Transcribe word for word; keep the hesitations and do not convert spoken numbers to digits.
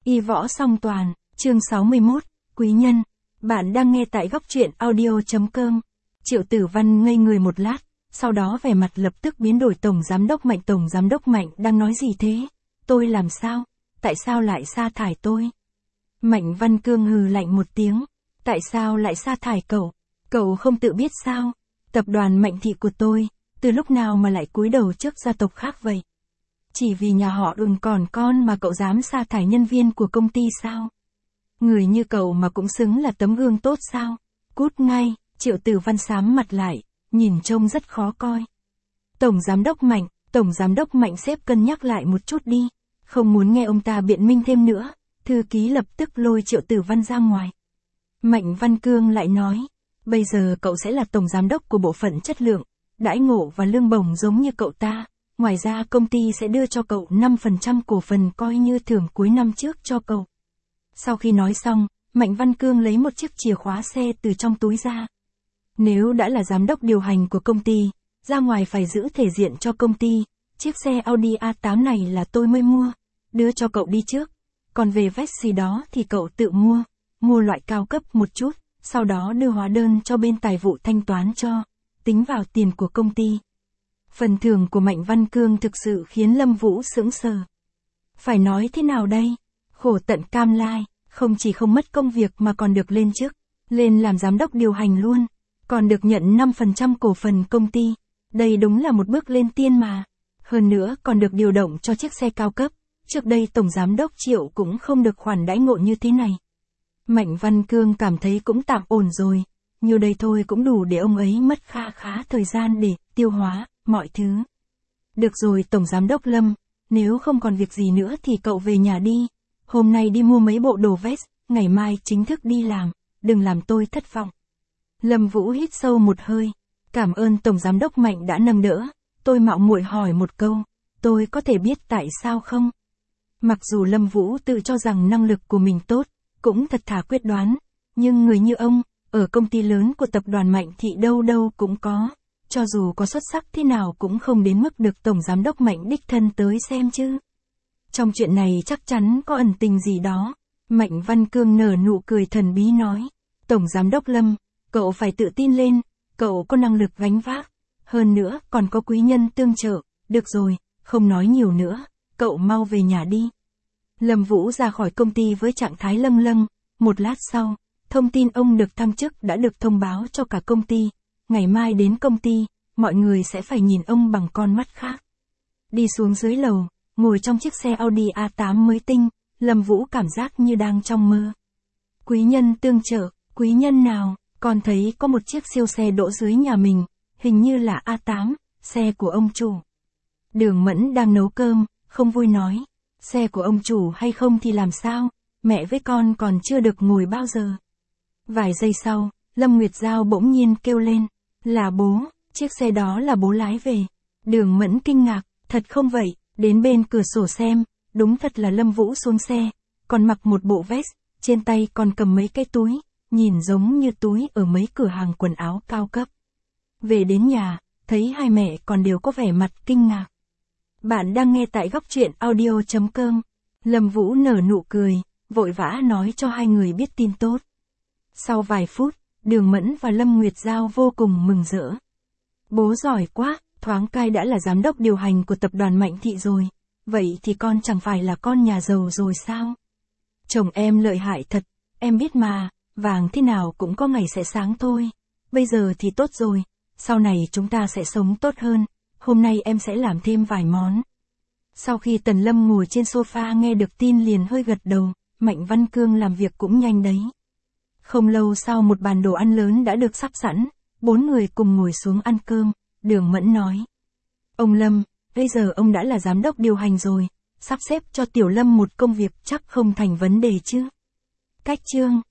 Y võ song toàn, chương sáu mươi mốt, quý nhân. Bạn đang nghe tại góc truyện audio.com. Triệu Tử Văn ngây người một lát, sau đó vẻ mặt lập tức biến đổi. Tổng giám đốc Mạnh, Tổng giám đốc Mạnh đang nói gì thế? Tôi làm sao? Tại sao lại sa thải tôi? Mạnh Văn Cương hừ lạnh một tiếng. Tại sao lại sa thải cậu? Cậu không tự biết sao? Tập đoàn Mạnh Thị của tôi, từ lúc nào mà lại cúi đầu trước gia tộc khác vậy? Chỉ vì nhà họ Đường còn con mà cậu dám sa thải nhân viên của công ty sao? Người như cậu mà cũng xứng là tấm gương tốt sao? Cút ngay. Triệu Tử Văn sám mặt lại, nhìn trông rất khó coi. Tổng giám đốc Mạnh, Tổng giám đốc Mạnh sếp cân nhắc lại một chút đi. Không muốn nghe ông ta biện minh thêm nữa, thư ký lập tức lôi Triệu Tử Văn ra ngoài. Mạnh Văn Cương lại nói, bây giờ cậu sẽ là tổng giám đốc của bộ phận chất lượng, đãi ngộ và lương bổng giống như cậu ta. Ngoài ra công ty sẽ đưa cho cậu năm phần trăm cổ phần coi như thưởng cuối năm trước cho cậu. Sau khi nói xong, Mạnh Văn Cương lấy một chiếc chìa khóa xe từ trong túi ra. Nếu đã là giám đốc điều hành của công ty, ra ngoài phải giữ thể diện cho công ty. Chiếc xe Audi a tám này là tôi mới mua, đưa cho cậu đi trước. Còn về vest gì đó thì cậu tự mua, mua loại cao cấp một chút, sau đó đưa hóa đơn cho bên tài vụ thanh toán cho, tính vào tiền của công ty. Phần thưởng của Mạnh Văn Cương thực sự khiến Lâm Vũ sững sờ. Phải nói thế nào đây? Khổ tận cam lai, không chỉ không mất công việc mà còn được lên chức, lên làm giám đốc điều hành luôn, còn được nhận năm phần trăm cổ phần công ty. Đây đúng là một bước lên tiên mà. Hơn nữa còn được điều động cho chiếc xe cao cấp, trước đây Tổng Giám đốc Triệu cũng không được khoản đãi ngộ như thế này. Mạnh Văn Cương cảm thấy cũng tạm ổn rồi, như đây thôi cũng đủ để ông ấy mất kha khá thời gian để tiêu hóa mọi thứ. Được rồi Tổng Giám đốc Lâm, nếu không còn việc gì nữa thì cậu về nhà đi. Hôm nay đi mua mấy bộ đồ vest, ngày mai chính thức đi làm, đừng làm tôi thất vọng. Lâm Vũ hít sâu một hơi, cảm ơn Tổng Giám đốc Mạnh đã nâng đỡ. Tôi mạo muội hỏi một câu, tôi có thể biết tại sao không? Mặc dù Lâm Vũ tự cho rằng năng lực của mình tốt, cũng thật thà quyết đoán, nhưng người như ông, ở công ty lớn của tập đoàn Mạnh Thị đâu đâu cũng có. Cho dù có xuất sắc thế nào cũng không đến mức được Tổng Giám đốc Mạnh đích thân tới xem chứ. Trong chuyện này chắc chắn có ẩn tình gì đó. Mạnh Văn Cương nở nụ cười thần bí nói, Tổng Giám đốc Lâm, cậu phải tự tin lên, cậu có năng lực gánh vác. Hơn nữa còn có quý nhân tương trợ. Được rồi, không nói nhiều nữa, cậu mau về nhà đi. Lâm Vũ ra khỏi công ty với trạng thái lâng lâng. Một lát sau, thông tin ông được thăng chức đã được thông báo cho cả công ty. Ngày mai đến công ty, mọi người sẽ phải nhìn ông bằng con mắt khác. Đi xuống dưới lầu, ngồi trong chiếc xe Audi a tám mới tinh, Lâm Vũ cảm giác như đang trong mơ. Quý nhân tương trợ, quý nhân nào? Còn thấy có một chiếc siêu xe đỗ dưới nhà mình, hình như là a tám, xe của ông chủ. Đường Mẫn đang nấu cơm, không vui nói, xe của ông chủ hay không thì làm sao, mẹ với con còn chưa được ngồi bao giờ. Vài giây sau, Lâm Nguyệt Giao bỗng nhiên kêu lên, là bố, chiếc xe đó là bố lái về. Đường Mẫn kinh ngạc, thật không vậy, đến bên cửa sổ xem, đúng thật là Lâm Vũ xuống xe, còn mặc một bộ vest, trên tay còn cầm mấy cái túi, nhìn giống như túi ở mấy cửa hàng quần áo cao cấp. Về đến nhà, thấy hai mẹ còn đều có vẻ mặt kinh ngạc. Bạn đang nghe tại góc truyện audio.com. Lâm Vũ nở nụ cười, vội vã nói cho hai người biết tin tốt. Sau vài phút, Đường Mẫn và Lâm Nguyệt Giao vô cùng mừng rỡ. Bố giỏi quá, thoáng cai đã là giám đốc điều hành của tập đoàn Mạnh Thị rồi. Vậy thì con chẳng phải là con nhà giàu rồi sao? Chồng em lợi hại thật, em biết mà, vàng thế nào cũng có ngày sẽ sáng thôi. Bây giờ thì tốt rồi, sau này chúng ta sẽ sống tốt hơn, hôm nay em sẽ làm thêm vài món. Sau khi Tần Lâm ngồi trên sofa nghe được tin liền hơi gật đầu, Mạnh Văn Cương làm việc cũng nhanh đấy. Không lâu sau một bàn đồ ăn lớn đã được sắp sẵn, bốn người cùng ngồi xuống ăn cơm. Đường Mẫn nói, ông Lâm, bây giờ ông đã là giám đốc điều hành rồi, sắp xếp cho Tiểu Lâm một công việc chắc không thành vấn đề chứ? Cách chương